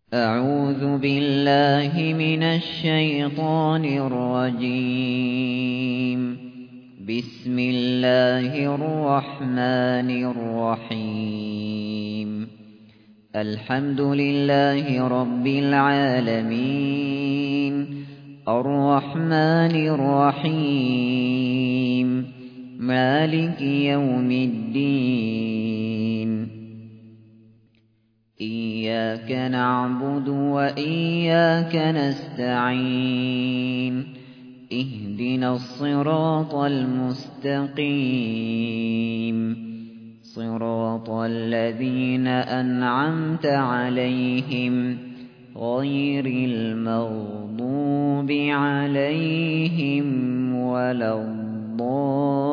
أعوذ بالله من الشيطان الرجيم. بسم الله الرحمن الرحيم. الحمد لله رب العالمين، الرحمن الرحيم، مالك يوم الدين. إياك نعبد وإياك نستعين. اهدنا الصراط المستقيم، صراط الذين أنعمت عليهم غير المغضوب عليهم ولا الضالين.